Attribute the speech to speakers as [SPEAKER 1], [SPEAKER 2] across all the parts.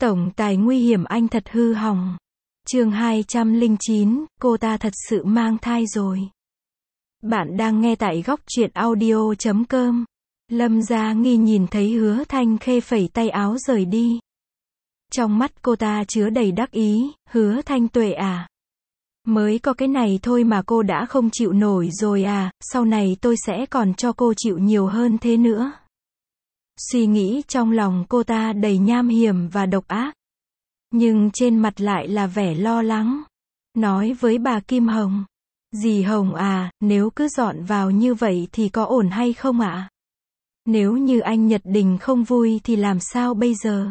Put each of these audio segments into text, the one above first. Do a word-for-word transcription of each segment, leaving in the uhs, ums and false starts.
[SPEAKER 1] Tổng tài nguy hiểm anh thật hư hỏng. Chương hai trăm lẻ chín, cô ta thật sự mang thai rồi. Bạn đang nghe tại góc truyện audio chấm com. Lâm Gia Nghi nhìn thấy Hứa Thanh Khê phẩy tay áo rời đi. Trong mắt cô ta chứa đầy đắc ý, Hứa Thanh Tuệ à. Mới có cái này thôi mà cô đã không chịu nổi rồi à, sau này tôi sẽ còn cho cô chịu nhiều hơn thế nữa. Suy nghĩ trong lòng cô ta đầy nham hiểm và độc ác. Nhưng trên mặt lại là vẻ lo lắng. Nói với bà Kim Hồng. Dì Hồng à, nếu cứ dọn vào như vậy thì có ổn hay không ạ? Nếu như anh Nhật Đình không vui thì làm sao bây giờ?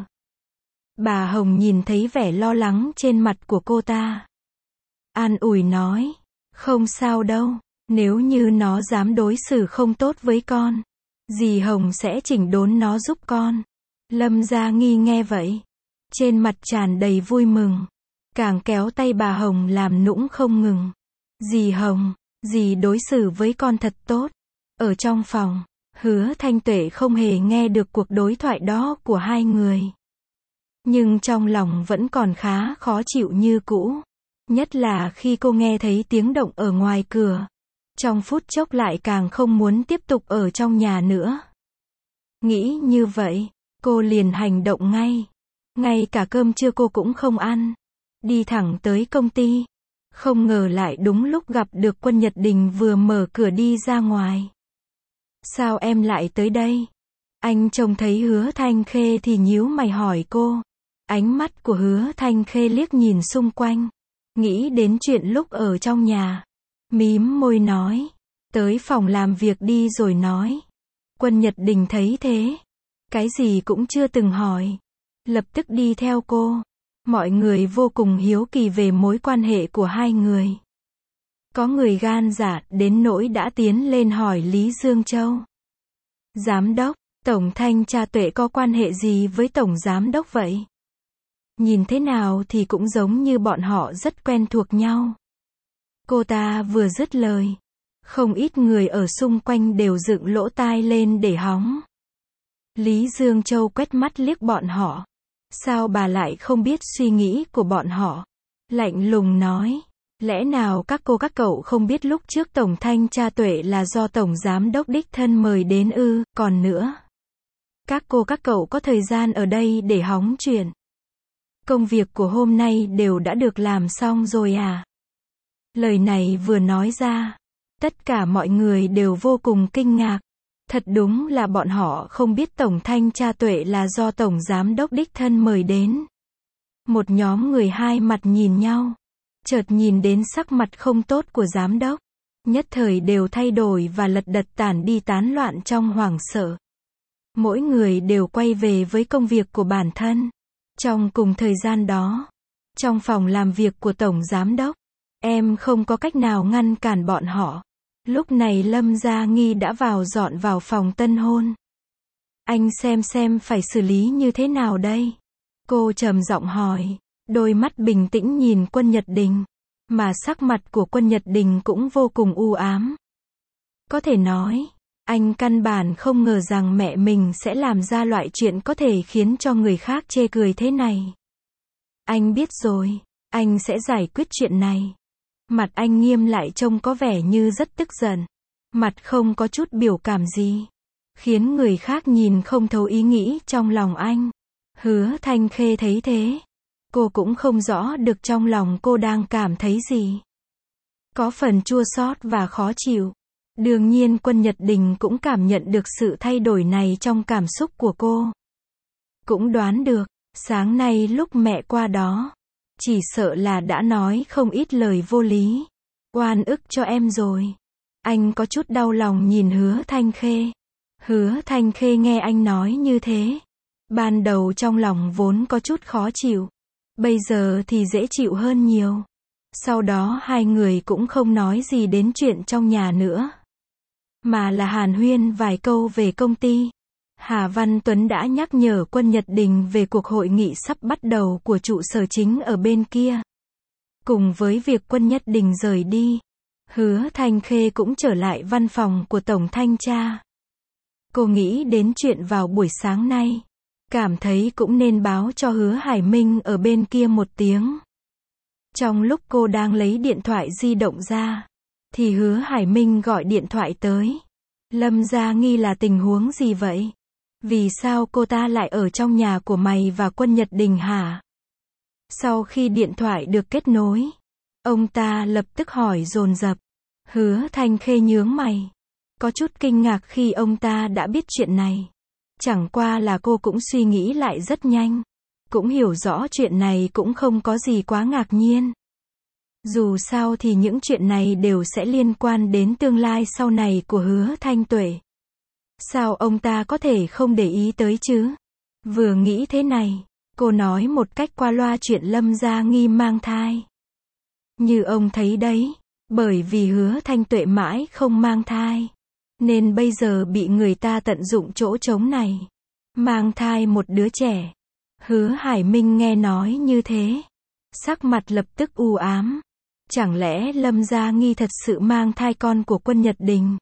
[SPEAKER 1] Bà Hồng nhìn thấy vẻ lo lắng trên mặt của cô ta. An ủi nói. Không sao đâu, nếu như nó dám đối xử không tốt với con, dì Hồng sẽ chỉnh đốn nó giúp con. Lâm Gia Nghi nghe vậy, trên mặt tràn đầy vui mừng, càng kéo tay bà Hồng làm nũng không ngừng. Dì Hồng, dì đối xử với con thật tốt. Ở trong phòng, Hứa Thanh Tuệ không hề nghe được cuộc đối thoại đó của hai người. Nhưng trong lòng vẫn còn khá khó chịu như cũ. Nhất là khi cô nghe thấy tiếng động ở ngoài cửa. Trong phút chốc lại càng không muốn tiếp tục ở trong nhà nữa. Nghĩ như vậy, cô liền hành động ngay. Ngay cả cơm trưa cô cũng không ăn. Đi thẳng tới công ty. Không ngờ lại đúng lúc gặp được Quân Nhật Đình vừa mở cửa đi ra ngoài. Sao em lại tới đây? Anh trông thấy Hứa Thanh Khê thì nhíu mày hỏi cô. Ánh mắt của Hứa Thanh Khê liếc nhìn xung quanh. Nghĩ đến chuyện lúc ở trong nhà. Mím môi nói. Tới phòng làm việc đi rồi nói. Quân Nhật Đình thấy thế. Cái gì cũng chưa từng hỏi. Lập tức đi theo cô. Mọi người vô cùng hiếu kỳ về mối quan hệ của hai người. Có người gan dạ đến nỗi đã tiến lên hỏi Lý Dương Châu. Giám đốc, Tổng Thanh tra Tuệ có quan hệ gì với Tổng Giám đốc vậy? Nhìn thế nào thì cũng giống như bọn họ rất quen thuộc nhau. Cô ta vừa dứt lời. Không ít người ở xung quanh đều dựng lỗ tai lên để hóng. Lý Dương Châu quét mắt liếc bọn họ. Sao bà lại không biết suy nghĩ của bọn họ? Lạnh lùng nói. Lẽ nào các cô các cậu không biết lúc trước Tổng Thanh tra Tuệ là do Tổng Giám đốc đích thân mời đến ư, còn nữa. Các cô các cậu có thời gian ở đây để hóng chuyện. Công việc của hôm nay đều đã được làm xong rồi à? Lời này vừa nói ra, tất cả mọi người đều vô cùng kinh ngạc. Thật đúng là bọn họ không biết Tổng Thanh tra Tuệ là do Tổng Giám đốc đích thân mời đến. Một nhóm người hai mặt nhìn nhau. Chợt nhìn đến sắc mặt không tốt của giám đốc. Nhất thời đều thay đổi và lật đật tản đi tán loạn trong hoảng sợ. Mỗi người đều quay về với công việc của bản thân. Trong cùng thời gian đó, trong phòng làm việc của Tổng Giám đốc, em không có cách nào ngăn cản bọn họ. Lúc này Lâm Gia Nghi đã vào dọn vào phòng tân hôn. Anh xem xem phải xử lý như thế nào đây? Cô trầm giọng hỏi, đôi mắt bình tĩnh nhìn Quân Nhật Đình, mà sắc mặt của Quân Nhật Đình cũng vô cùng u ám. Có thể nói, anh căn bản không ngờ rằng mẹ mình sẽ làm ra loại chuyện có thể khiến cho người khác chê cười thế này. Anh biết rồi, anh sẽ giải quyết chuyện này. Mặt anh nghiêm lại trông có vẻ như rất tức giận. Mặt không có chút biểu cảm gì. Khiến người khác nhìn không thấu ý nghĩ trong lòng anh. Hứa Thanh Khê thấy thế. Cô cũng không rõ được trong lòng cô đang cảm thấy gì. Có phần chua xót và khó chịu. Đương nhiên Quân Nhật Đình cũng cảm nhận được sự thay đổi này trong cảm xúc của cô. Cũng đoán được, sáng nay lúc mẹ qua đó, chỉ sợ là đã nói không ít lời vô lý. Oan ức cho em rồi. Anh có chút đau lòng nhìn Hứa Thanh Khê. Hứa Thanh Khê nghe anh nói như thế. Ban đầu trong lòng vốn có chút khó chịu. Bây giờ thì dễ chịu hơn nhiều. Sau đó hai người cũng không nói gì đến chuyện trong nhà nữa. Mà là hàn huyên vài câu về công ty. Hà Văn Tuấn đã nhắc nhở Quân Nhật Đình về cuộc hội nghị sắp bắt đầu của trụ sở chính ở bên kia. Cùng với việc Quân Nhật Đình rời đi, Hứa Thanh Khê cũng trở lại văn phòng của Tổng Thanh tra. Cô nghĩ đến chuyện vào buổi sáng nay. cảm thấy cũng nên báo cho Hứa Hải Minh ở bên kia một tiếng. Trong lúc cô đang lấy điện thoại di động ra, thì Hứa Hải Minh gọi điện thoại tới. Lâm Gia Nghi là tình huống gì vậy? Vì sao cô ta lại ở trong nhà của mày và Quân Nhật Đình hả? Sau khi điện thoại được kết nối, ông ta lập tức hỏi dồn dập. Hứa Thanh Khê nhướng mày, có chút kinh ngạc khi ông ta đã biết chuyện này. Chẳng qua là cô cũng suy nghĩ lại rất nhanh, cũng hiểu rõ chuyện này cũng không có gì quá ngạc nhiên. Dù sao thì những chuyện này đều sẽ liên quan đến tương lai sau này của Hứa Thanh Tuệ. Sao ông ta có thể không để ý tới chứ? Vừa nghĩ thế này, cô nói một cách qua loa chuyện Lâm Gia Nghi mang thai. Như ông thấy đấy, bởi vì Hứa Thanh Tuệ mãi không mang thai, nên bây giờ bị người ta tận dụng chỗ trống này, mang thai một đứa trẻ. Hứa Hải Minh nghe nói như thế, sắc mặt lập tức u ám. Chẳng lẽ Lâm Gia Nghi thật sự mang thai con của Quân Nhật Đình?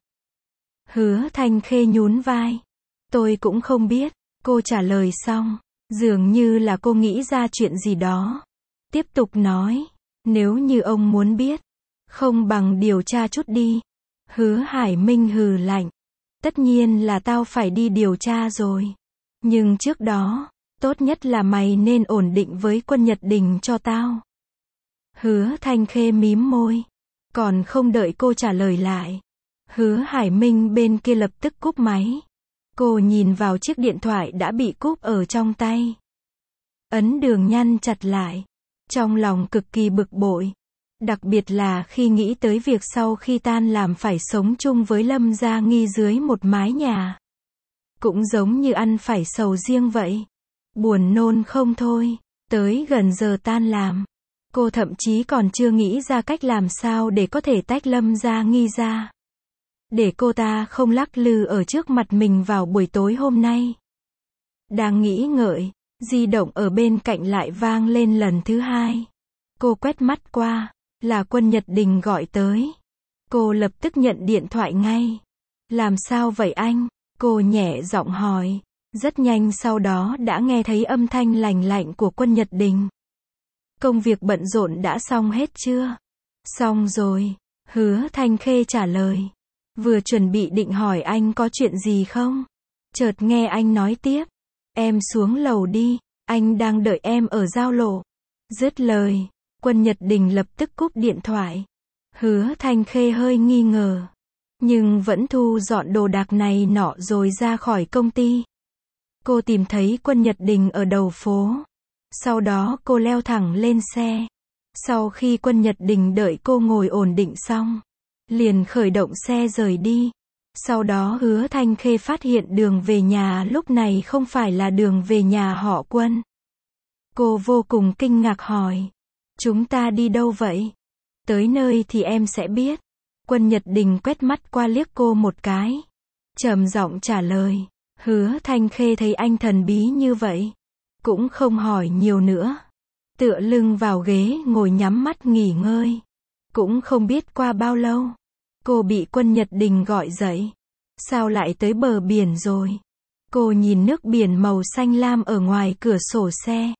[SPEAKER 1] Hứa Thanh Khê nhún vai. Tôi cũng không biết, cô trả lời xong, dường như là cô nghĩ ra chuyện gì đó. Tiếp tục nói, nếu như ông muốn biết, không bằng điều tra chút đi. Hứa Hải Minh hừ lạnh. Tất nhiên là tao phải đi điều tra rồi. Nhưng trước đó, tốt nhất là mày nên ổn định với Quân Nhật Đình cho tao. Hứa Thanh Khê mím môi, còn không đợi cô trả lời lại. Hứa Hải Minh bên kia lập tức cúp máy. Cô nhìn vào chiếc điện thoại đã bị cúp ở trong tay. Ấn Đường nhăn chặt lại, trong lòng cực kỳ bực bội. Đặc biệt là khi nghĩ tới việc sau khi tan làm phải sống chung với Lâm Gia Nghi dưới một mái nhà. Cũng giống như ăn phải sầu riêng vậy. Buồn nôn không thôi. Tới gần giờ tan làm, cô thậm chí còn chưa nghĩ ra cách làm sao để có thể tách Lâm Gia Nghi ra, để cô ta không lắc lư ở trước mặt mình vào buổi tối hôm nay. Đang nghĩ ngợi, di động ở bên cạnh lại vang lên lần thứ hai. Cô quét mắt qua, là Quân Nhật Đình gọi tới. Cô lập tức nhận điện thoại ngay. Làm sao vậy anh? Cô nhẹ giọng hỏi. Rất nhanh sau đó đã nghe thấy âm thanh lành lạnh của Quân Nhật Đình. Công việc bận rộn đã xong hết chưa? Xong rồi, Hứa Thanh Khê trả lời. Vừa chuẩn bị định hỏi anh có chuyện gì không? Chợt nghe anh nói tiếp. Em xuống lầu đi, anh đang đợi em ở giao lộ. Dứt lời, Quân Nhật Đình lập tức cúp điện thoại. Hứa Thanh Khê hơi nghi ngờ, nhưng vẫn thu dọn đồ đạc này nọ rồi ra khỏi công ty. Cô tìm thấy Quân Nhật Đình ở đầu phố. Sau đó cô leo thẳng lên xe. Sau khi Quân Nhật Đình đợi cô ngồi ổn định xong, liền khởi động xe rời đi. Sau đó Hứa Thanh Khê phát hiện đường về nhà lúc này không phải là đường về nhà họ Quân. Cô vô cùng kinh ngạc hỏi. Chúng ta đi đâu vậy? Tới nơi thì em sẽ biết. Quân Nhật Đình quét mắt qua liếc cô một cái, trầm giọng trả lời. Hứa Thanh Khê thấy anh thần bí như vậy, cũng không hỏi nhiều nữa. Tựa lưng vào ghế ngồi nhắm mắt nghỉ ngơi. Cũng không biết qua bao lâu, cô bị Quân Nhật Đình gọi dậy. Sao lại tới bờ biển rồi? Cô nhìn nước biển màu xanh lam ở ngoài cửa sổ xe,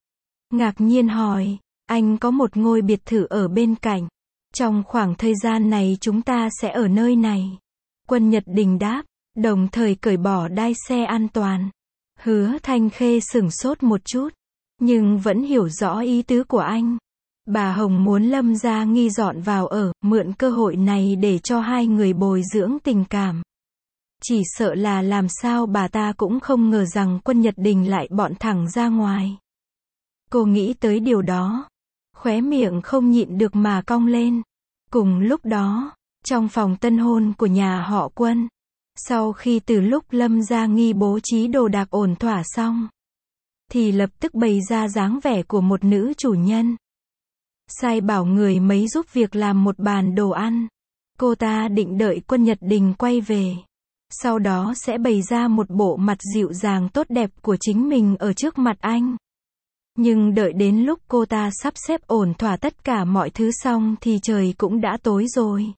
[SPEAKER 1] ngạc nhiên hỏi. Anh có một ngôi biệt thự ở bên cạnh. Trong khoảng thời gian này chúng ta sẽ ở nơi này. Quân Nhật Đình đáp, đồng thời cởi bỏ đai xe an toàn. Hứa Thanh Khê sửng sốt một chút, nhưng vẫn hiểu rõ ý tứ của anh. Bà Hồng muốn Lâm Gia Nghi dọn vào ở, mượn cơ hội này để cho hai người bồi dưỡng tình cảm. Chỉ sợ là làm sao bà ta cũng không ngờ rằng Quân Nhật Đình lại bọn thẳng ra ngoài. Cô nghĩ tới điều đó, khóe miệng không nhịn được mà cong lên. Cùng lúc đó, trong phòng tân hôn của nhà họ Quân, sau khi từ lúc Lâm Gia Nghi bố trí đồ đạc ổn thỏa xong, thì lập tức bày ra dáng vẻ của một nữ chủ nhân. Sai bảo người mấy giúp việc làm một bàn đồ ăn. Cô ta định đợi Quân Nhật Đình quay về, sau đó sẽ bày ra một bộ mặt dịu dàng tốt đẹp của chính mình ở trước mặt anh. Nhưng đợi đến lúc cô ta sắp xếp ổn thỏa tất cả mọi thứ xong thì trời cũng đã tối rồi.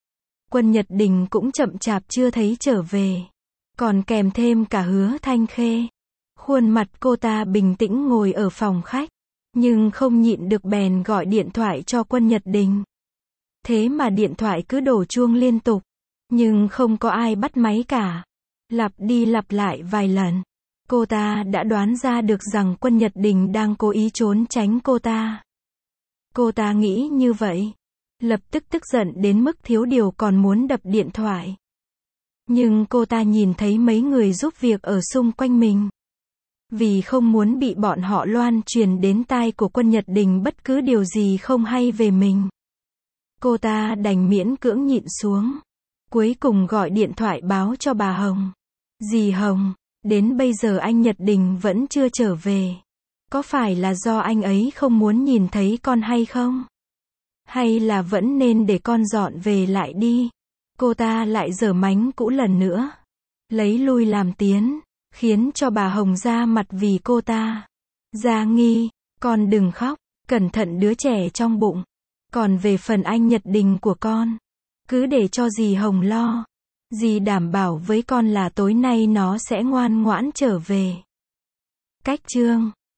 [SPEAKER 1] Quân Nhật Đình cũng chậm chạp chưa thấy trở về, còn kèm thêm cả Hứa Thanh Khê. Khuôn mặt cô ta bình tĩnh ngồi ở phòng khách, nhưng không nhịn được bèn gọi điện thoại cho Quân Nhật Đình. Thế mà điện thoại cứ đổ chuông liên tục, nhưng không có ai bắt máy cả. Lặp đi lặp lại vài lần, cô ta đã đoán ra được rằng Quân Nhật Đình đang cố ý trốn tránh cô ta. Cô ta nghĩ như vậy, lập tức tức giận đến mức thiếu điều còn muốn đập điện thoại. Nhưng cô ta nhìn thấy mấy người giúp việc ở xung quanh mình. Vì không muốn bị bọn họ loan truyền đến tai của Quân Nhật Đình bất cứ điều gì không hay về mình, cô ta đành miễn cưỡng nhịn xuống. Cuối cùng gọi điện thoại báo cho bà Hồng. Dì Hồng, đến bây giờ anh Nhật Đình vẫn chưa trở về. Có phải là do anh ấy không muốn nhìn thấy con hay không? Hay là vẫn nên để con dọn về lại đi? Cô ta lại giở mánh cũ lần nữa, lấy lui làm tiến, khiến cho bà Hồng ra mặt vì cô ta. Gia Nghi, con đừng khóc, cẩn thận đứa trẻ trong bụng. Còn về phần anh Nhật Đình của con, cứ để cho dì Hồng lo. Dì đảm bảo với con là tối nay nó sẽ ngoan ngoãn trở về. Cách chương